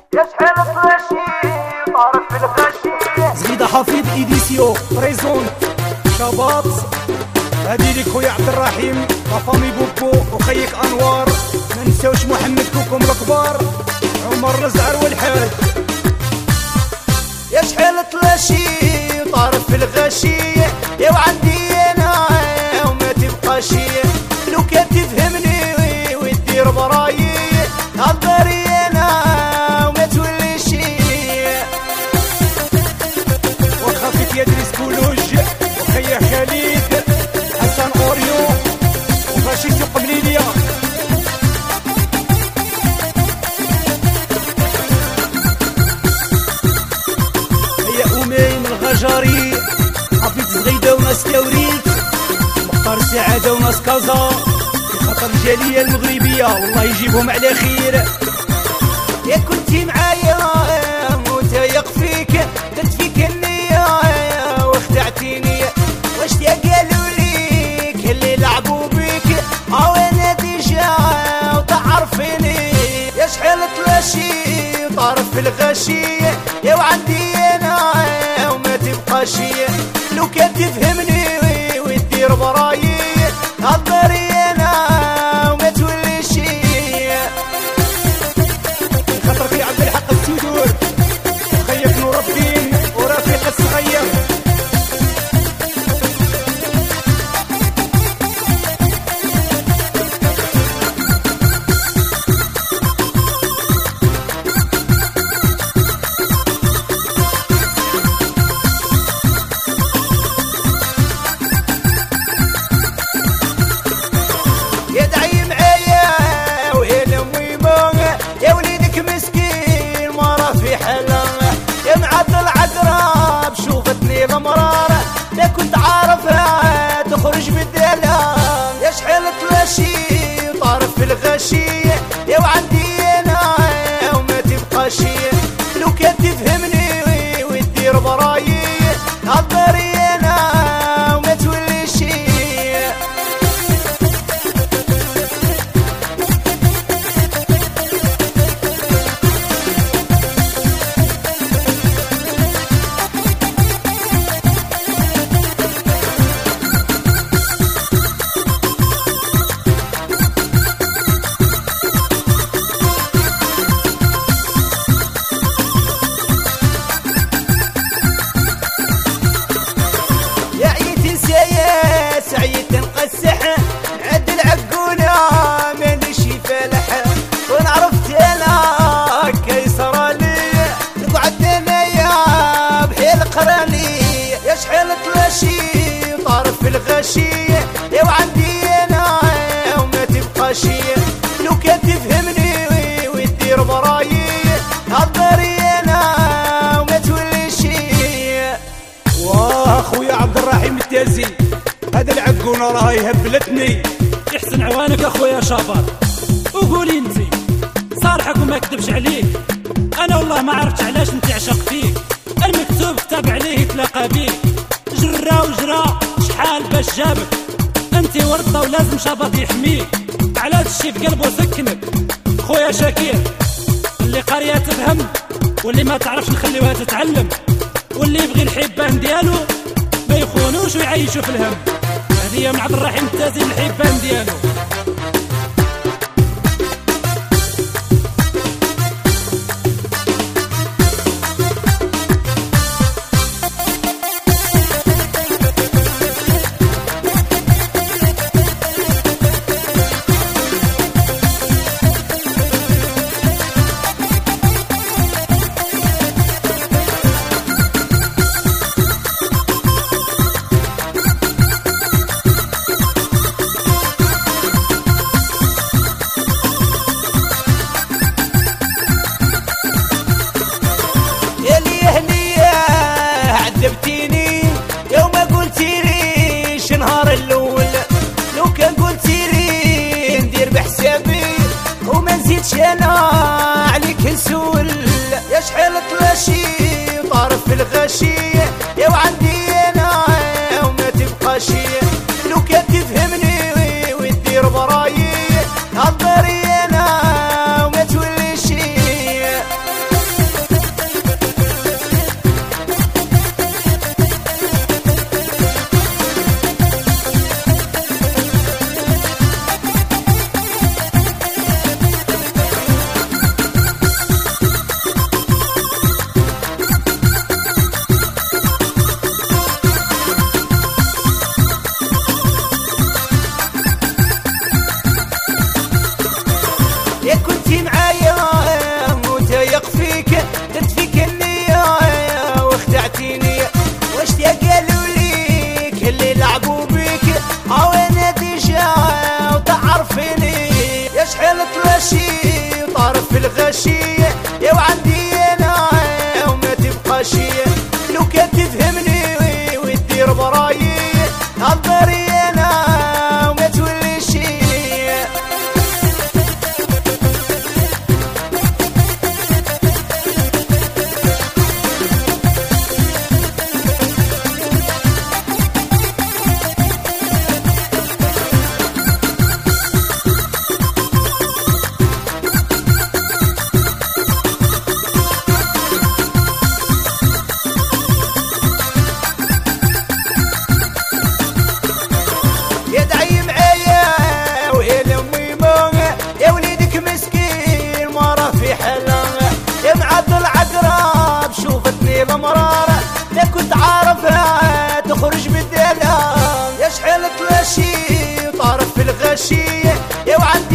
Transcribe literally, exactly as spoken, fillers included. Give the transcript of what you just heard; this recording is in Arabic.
يشحن الطرشي طارف في الغشي. زغيدة حفيظ إيديسيو ريزون شباب. هادي ليك خويا عبد الرحيم لافامي بوبو وخيك انوار. ما نساوش محمد كوكم الكبار عمر الزعر والحاج. يشحن الطرشي طارف في الغشي. يا وعندي انا وما تبقاش لو كان تفهمني وتدير برايي هضري انا وما توليش. وخافيك يدرس كولوج وخيا خالد حسن اوريو وفاشي سوق مليليا. هيا امين الغجري حفيظ زغيدة وناس كاوريت مختار السعادة وناس كازا خاطر الجالية المغربية والله يجيبهم على خير. يا كنتي معايا متايق فيك درت فيك النية وخدعتيني واش يا قالوا ليك اللي لعبوا بيك او انا ديجا وتعرفيني. يا شحال طلاشي طارف في الغشي. يا وعندي انا وما تبقاش لو كان تفهمني وتدير برايي هضري انا وما توليش. خاطرك يا عبد الحق السدور وخيك نور الدين ورفيق الصغير. غمرارة لا كنت عارفها تخرج بالدلال. يا شحال طلاشي طارف في الغشي. يا وعندي انا وما تبقاش لو كان تفهمني وتدير برايي هضري انا وما توليش. سعيد نقسح نعد العقولة مانيش فالح ونعرفت انا كيسر لي نقعد انايا بحيل قراني. يا شحال طلاشي طارف في الغشي. يا وعندي انا وما تبقاش لو كان تفهمني وتدير برايي هضري انا وما توليش. واه خويا عبد الرحيم التازي هذا العقونه راهي هبلتني. يحسن عوانك اخويا شابر وقولي انتي صالحك وما كذبش عليك. انا والله ما عرفتش علاش نتعشق فيك. المكتوب كتب عليه يتلاقى بيك. جرى وجرى شحال باش جابك انتي ورطه ولازم شابط يحميك. على هاد الشي في قلبه سكنك خويا شاكير. اللي قاريه تفهم واللي ما تعرفش نخليوها تتعلم. واللي يبغي الحبان ديالو ما يخونوش ويعيشوا في الهم. هذه من عبد الرحيم التازي الحبان ديالو. عذبتيني يوم قلتي لي نهار الاول لو كان قلتي لي ندير بحسابي وما نزيدش انا عليك نسول. يا شحال طلاشي طارف في الغشي. يا وعندي انا وما تبقاش لو كان تفهمني وتدير برايي هضري انا وما توليش. تلاشي وطارف في الغشي يا وعندي انا وما تبقاشي لو كان تفهمني وتدير برايي هضري انا وما توليشي يدعي معايا ويا امي موه يا وليدك مسكين ما راه في حاله يا معضل عقرب شوفتني المراره لا كنت عارفها تخرج بالدلال يا شحال تلاشي طارف في الغشي يا وعند